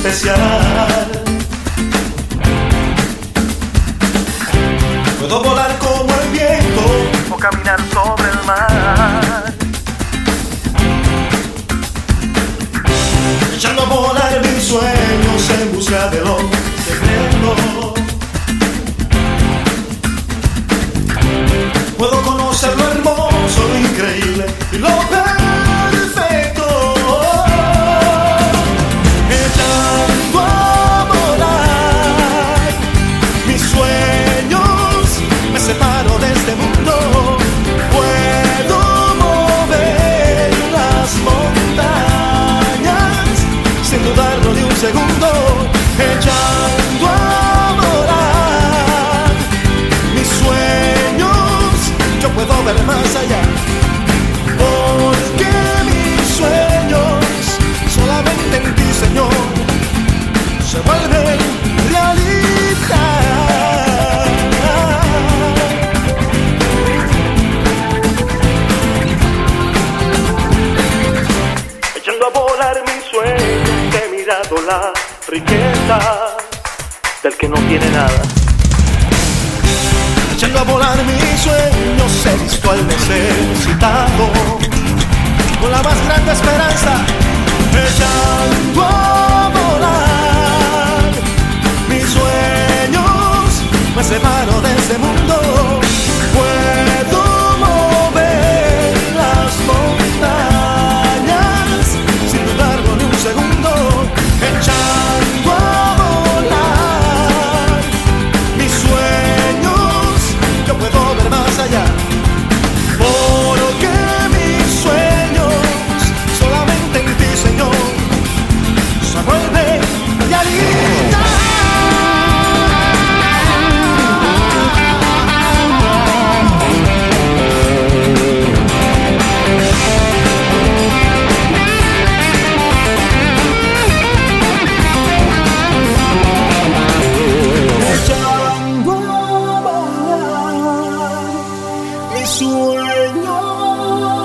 especial. Puedo volar como el viento o caminar sobre el mar. Echando a volar mis sueños en busca de lo secreto. Puedo conocer lo hermoso, lo increíble y lo perfecto. Echando a volar mis sueños, me separo de este mundo. Puedo mover las montañas sin dudarlo ni un segundo. Echando a volar mis sueños, yo puedo ver más allá, porque mis sueños solamente en ti, Señor, se vuelven realidad. Echando a volar mis sueños, he mirado la riqueza del que no tiene nada. Echando a volar mis sueños, he visto al necesitado con la más grande esperanza. Echando a volar mis sueños, me separo de este mundo. Puedo mover las montañas sin dudarlo ni un segundo. Echando a volar mis sueños, yo puedo ver más allá, porque mis sueños solamente en ti, Señor, se vuelven realidad. Echando a volar mis sueños,